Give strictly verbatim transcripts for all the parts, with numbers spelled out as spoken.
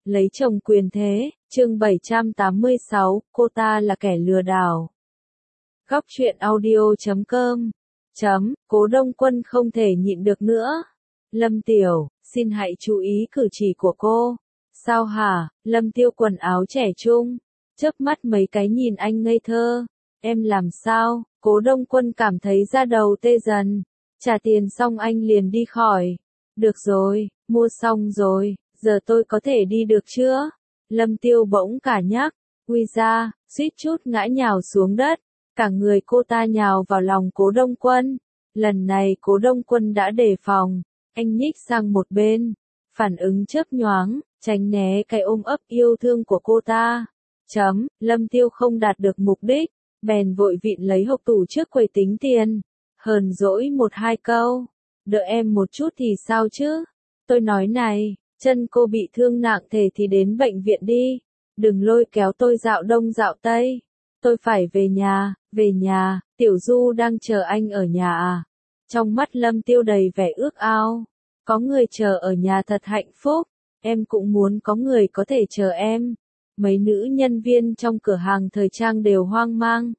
Lấy chồng quyền thế, chương bảy trăm tám mươi sáu, cô ta là kẻ lừa đảo. Góc truyện audio chấm com chấm, Cố Đông Quân không thể nhịn được nữa. Lâm Tiểu, xin hãy chú ý cử chỉ của cô. Sao hả? Lâm Tiêu quần áo trẻ trung, chớp mắt mấy cái nhìn anh ngây thơ. Em làm sao? Cố Đông Quân cảm thấy da đầu tê dần. Trả tiền xong anh liền đi khỏi. Được rồi, mua xong rồi, giờ tôi có thể đi được chưa? Lâm Tiêu bỗng cả nhắc, uy ra, suýt chút ngã nhào xuống đất. Cả người cô ta nhào vào lòng Cố Đông Quân. Lần này Cố Đông Quân đã đề phòng, anh nhích sang một bên, phản ứng chớp nhoáng, tránh né cái ôm ấp yêu thương của cô ta. Chấm, Lâm Tiêu không đạt được mục đích, bèn vội vịn lấy hộp tủ trước quầy tính tiền, hờn dỗi một hai câu, đợi em một chút thì sao chứ? Tôi nói này, chân cô bị thương nặng thể thì đến bệnh viện đi, đừng lôi kéo tôi dạo đông dạo tây. Tôi phải về nhà, về nhà, Tiểu Du đang chờ anh ở nhà à? Trong mắt Lâm Tiêu đầy vẻ ước ao, có người chờ ở nhà thật hạnh phúc, em cũng muốn có người có thể chờ em. Mấy nữ nhân viên trong cửa hàng thời trang đều hoang mang.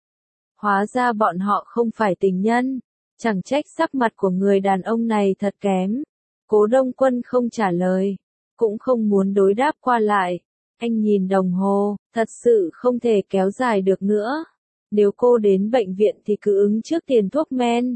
Hóa ra bọn họ không phải tình nhân, chẳng trách sắc mặt của người đàn ông này thật kém. Cố Đông Quân không trả lời, cũng không muốn đối đáp qua lại. Anh nhìn đồng hồ, thật sự không thể kéo dài được nữa. Nếu cô đến bệnh viện thì cứ ứng trước tiền thuốc men.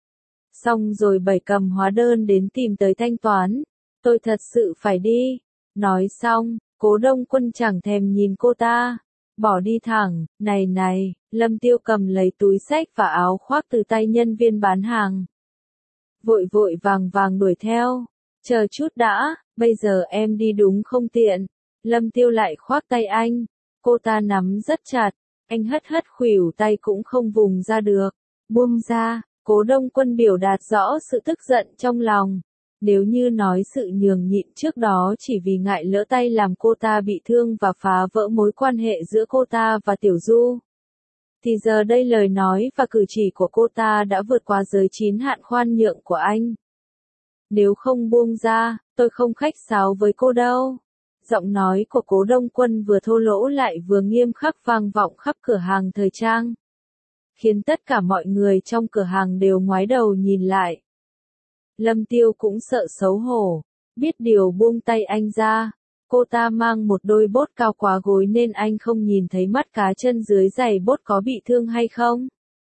Xong rồi bày cầm hóa đơn đến tìm tới thanh toán. Tôi thật sự phải đi. Nói xong, Cố Đông Quân chẳng thèm nhìn cô ta. Bỏ đi thẳng, này này, Lâm Tiêu cầm lấy túi xách và áo khoác từ tay nhân viên bán hàng. Vội vội vàng vàng đuổi theo. Chờ chút đã, bây giờ em đi đúng không tiện. Lâm Tiêu lại khoác tay anh. Cô ta nắm rất chặt. Anh hất hất khuỷu tay cũng không vùng ra được. Buông ra, Cố Đông Quân biểu đạt rõ sự tức giận trong lòng. Nếu như nói sự nhường nhịn trước đó chỉ vì ngại lỡ tay làm cô ta bị thương và phá vỡ mối quan hệ giữa cô ta và Tiểu Du, thì giờ đây lời nói và cử chỉ của cô ta đã vượt qua giới chín hạn khoan nhượng của anh. Nếu không buông ra, tôi không khách sáo với cô đâu. Giọng nói của Cố Đông Quân vừa thô lỗ lại vừa nghiêm khắc vang vọng khắp cửa hàng thời trang, khiến tất cả mọi người trong cửa hàng đều ngoái đầu nhìn lại. Lâm Tiêu cũng sợ xấu hổ, biết điều buông tay anh ra. Cô ta mang một đôi bốt cao quá gối nên anh không nhìn thấy mắt cá chân dưới giày bốt có bị thương hay không.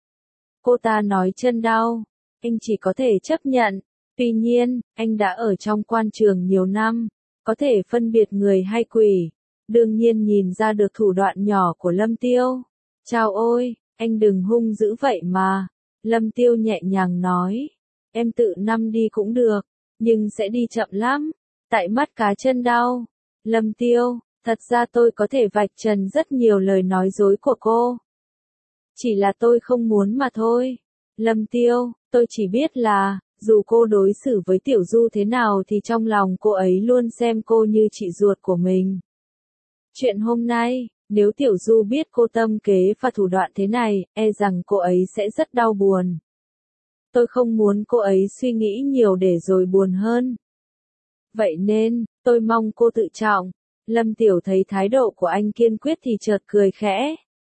Cô ta nói chân đau, anh chỉ có thể chấp nhận. Tuy nhiên, anh đã ở trong quan trường nhiều năm, có thể phân biệt người hay quỷ, đương nhiên nhìn ra được thủ đoạn nhỏ của Lâm Tiêu. Chao ôi, anh đừng hung dữ vậy mà. Lâm Tiêu nhẹ nhàng nói, em tự nằm đi cũng được, nhưng sẽ đi chậm lắm, tại mắt cá chân đau. Lâm Tiêu, thật ra tôi có thể vạch trần rất nhiều lời nói dối của cô. Chỉ là tôi không muốn mà thôi. Lâm Tiêu, tôi chỉ biết là, dù cô đối xử với Tiểu Du thế nào thì trong lòng cô ấy luôn xem cô như chị ruột của mình. Chuyện hôm nay, nếu Tiểu Du biết cô tâm kế và thủ đoạn thế này, e rằng cô ấy sẽ rất đau buồn. Tôi không muốn cô ấy suy nghĩ nhiều để rồi buồn hơn. Vậy nên, tôi mong cô tự trọng. Lâm Tiểu thấy thái độ của anh kiên quyết thì chợt cười khẽ.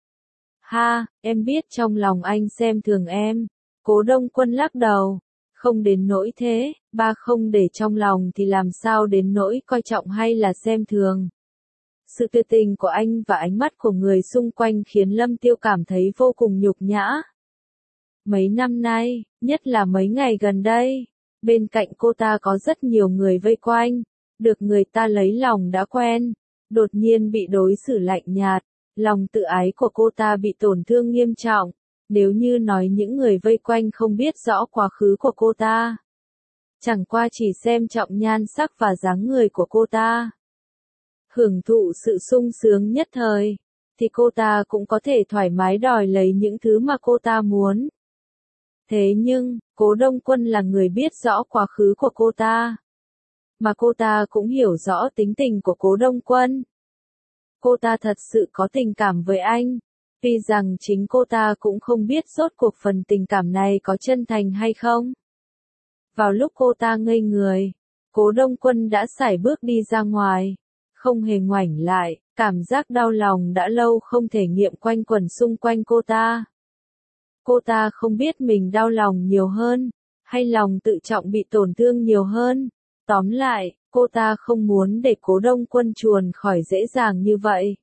Ha, em biết trong lòng anh xem thường em. Cố Đông Quân lắc đầu. Không đến nỗi thế, ba không để trong lòng thì làm sao đến nỗi coi trọng hay là xem thường. Sự tuyệt tình của anh và ánh mắt của người xung quanh khiến Lâm Tiêu cảm thấy vô cùng nhục nhã. Mấy năm nay, nhất là mấy ngày gần đây, bên cạnh cô ta có rất nhiều người vây quanh, được người ta lấy lòng đã quen, đột nhiên bị đối xử lạnh nhạt, lòng tự ái của cô ta bị tổn thương nghiêm trọng. Nếu như nói những người vây quanh không biết rõ quá khứ của cô ta, chẳng qua chỉ xem trọng nhan sắc và dáng người của cô ta, hưởng thụ sự sung sướng nhất thời, thì cô ta cũng có thể thoải mái đòi lấy những thứ mà cô ta muốn. Thế nhưng, Cố Đông Quân là người biết rõ quá khứ của cô ta, mà cô ta cũng hiểu rõ tính tình của Cố Đông Quân. Cô ta thật sự có tình cảm với anh, tuy rằng chính cô ta cũng không biết rốt cuộc phần tình cảm này có chân thành hay không. Vào lúc cô ta ngây người, Cố Đông Quân đã sải bước đi ra ngoài. không hề ngoảnh lại, cảm giác đau lòng đã lâu không thể nghiệm quanh quẩn xung quanh cô ta. Cô ta không biết mình đau lòng nhiều hơn, hay lòng tự trọng bị tổn thương nhiều hơn. Tóm lại, cô ta không muốn để Cố Đông Quân chuồn khỏi dễ dàng như vậy.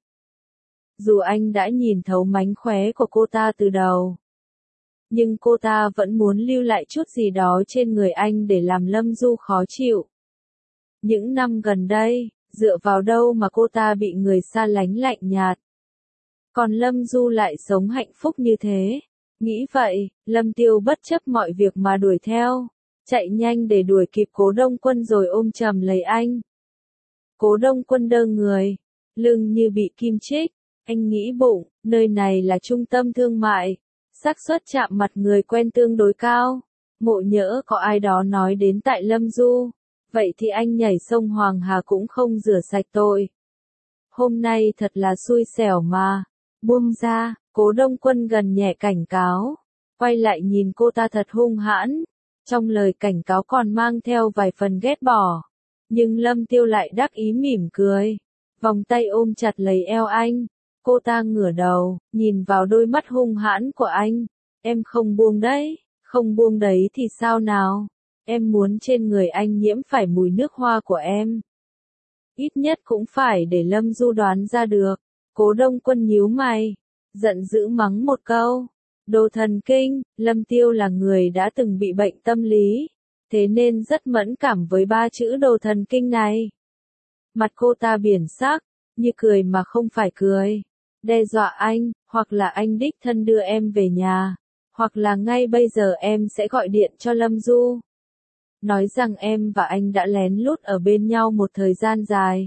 Dù anh đã nhìn thấu mánh khóe của cô ta từ đầu, nhưng cô ta vẫn muốn lưu lại chút gì đó trên người anh để làm Lâm Du khó chịu. Những năm gần đây, dựa vào đâu mà cô ta bị người xa lánh lạnh nhạt, còn Lâm Du lại sống hạnh phúc như thế. Nghĩ vậy, Lâm Tiêu bất chấp mọi việc mà đuổi theo, chạy nhanh để đuổi kịp Cố Đông Quân rồi ôm chầm lấy anh. Cố Đông Quân đơ người, lưng như bị kim chích, anh nghĩ bụng, nơi này là trung tâm thương mại, xác suất chạm mặt người quen tương đối cao. Ngộ nhỡ có ai đó nói đến tại Lâm Du, vậy thì anh nhảy sông Hoàng Hà cũng không rửa sạch tội. Hôm nay thật là xui xẻo mà. Buông ra, Cố Đông Quân gần nhẹ cảnh cáo, quay lại nhìn cô ta thật hung hãn, trong lời cảnh cáo còn mang theo vài phần ghét bỏ. Nhưng Lâm Tiêu lại đắc ý mỉm cười, vòng tay ôm chặt lấy eo anh. Cô ta ngửa đầu, nhìn vào đôi mắt hung hãn của anh. Em không buông đấy, không buông đấy thì sao nào? Em muốn trên người anh nhiễm phải mùi nước hoa của em. Ít nhất cũng phải để Lâm Du đoán ra được. Cố Đông Quân nhíu mày, giận dữ mắng một câu. Đồ thần kinh, Lâm Tiêu là người đã từng bị bệnh tâm lý, thế nên rất mẫn cảm với ba chữ đồ thần kinh này. Mặt cô ta biển sắc, như cười mà không phải cười. Đe dọa anh, hoặc là anh đích thân đưa em về nhà, hoặc là ngay bây giờ em sẽ gọi điện cho Lâm Du. Nói rằng em và anh đã lén lút ở bên nhau một thời gian dài.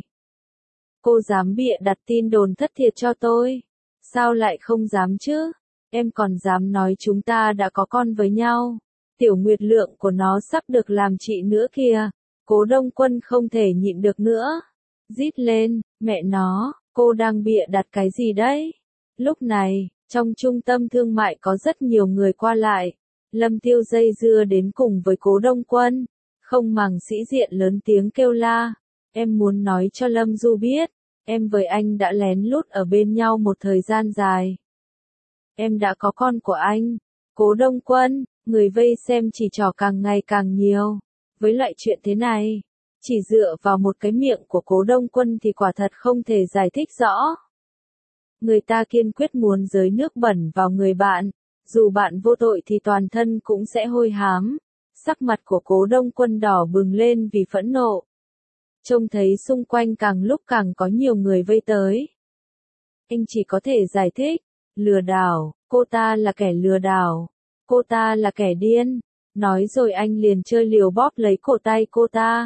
Cô dám bịa đặt tin đồn thất thiệt cho tôi. Sao lại không dám chứ? Em còn dám nói chúng ta đã có con với nhau. Tiểu Nguyệt Lượng của nó sắp được làm chị nữa kìa. Cố Đông Quân không thể nhịn được nữa. Rít lên, mẹ nó, cô đang bịa đặt cái gì đấy? Lúc này, trong trung tâm thương mại có rất nhiều người qua lại. Lâm Tiêu dây dưa đến cùng với Cố Đông Quân, không màng sĩ diện lớn tiếng kêu la. Em muốn nói cho Lâm Du biết, em với anh đã lén lút ở bên nhau một thời gian dài. Em đã có con của anh. Cố Đông Quân, người vây xem chỉ trỏ càng ngày càng nhiều. Với loại chuyện thế này, chỉ dựa vào một cái miệng của Cố Đông Quân thì quả thật không thể giải thích rõ. Người ta kiên quyết muốn rới nước bẩn vào người bạn, dù bạn vô tội thì toàn thân cũng sẽ hôi hám. Sắc mặt của Cố Đông Quân đỏ bừng lên vì phẫn nộ. Trông thấy xung quanh càng lúc càng có nhiều người vây tới. Anh chỉ có thể giải thích, lừa đảo, cô ta là kẻ lừa đảo, cô ta là kẻ điên. Nói rồi anh liền chơi liều bóp lấy cổ tay cô ta.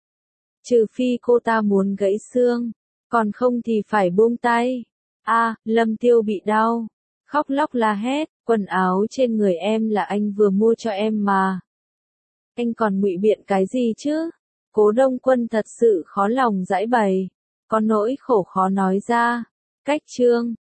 Trừ phi cô ta muốn gãy xương, còn không thì phải buông tay. A, Lâm Tiêu bị đau, khóc lóc la hét, quần áo trên người em là anh vừa mua cho em mà. Anh còn ngụy biện cái gì chứ? Cố Đông Quân thật sự khó lòng giải bày, có nỗi khổ khó nói ra. Cách chương